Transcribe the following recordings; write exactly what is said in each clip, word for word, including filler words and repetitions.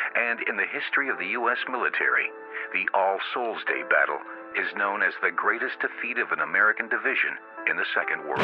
And in the history of the U S military, the All Souls Day battle is known as the greatest defeat of an American division in the Second World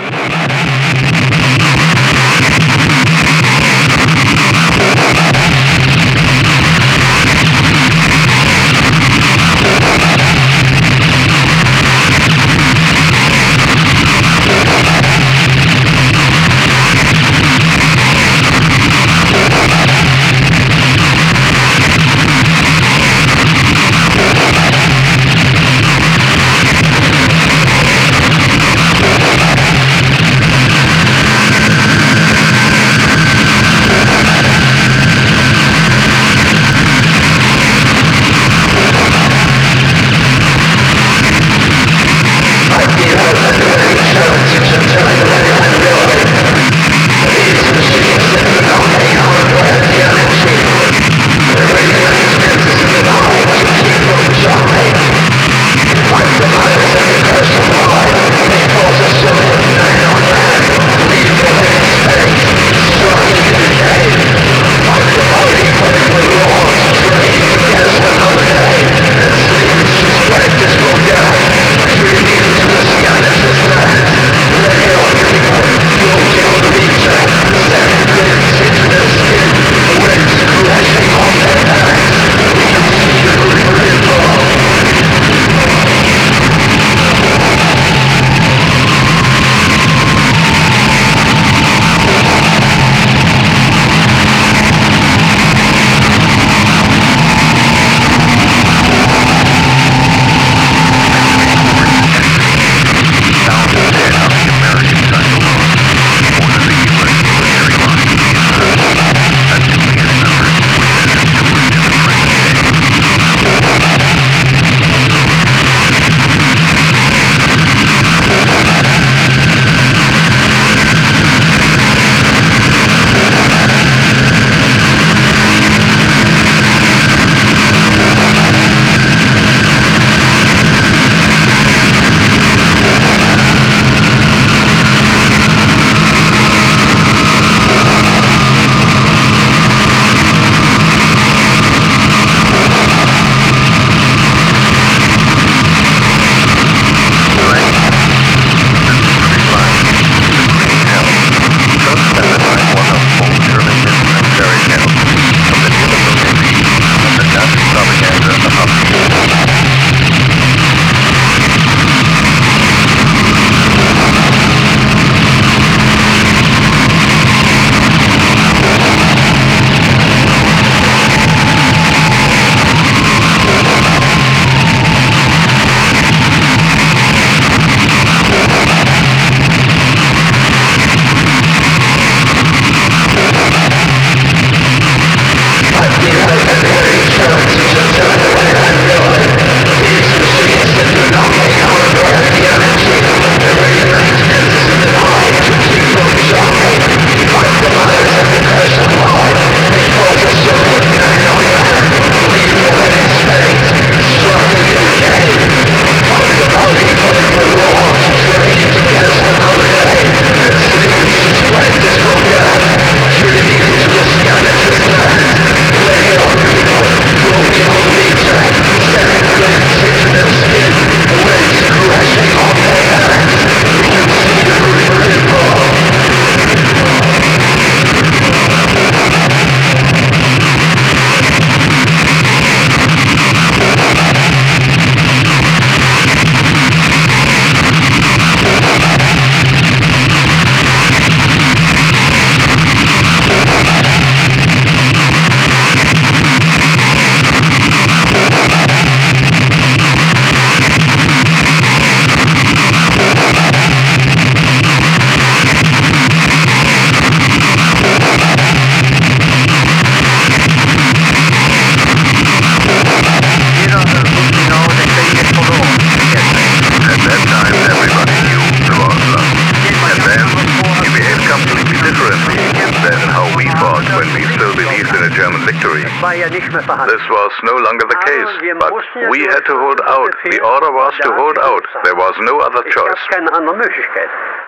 This was no longer the case, but we had to hold out. The order was to hold out. There was no other choice.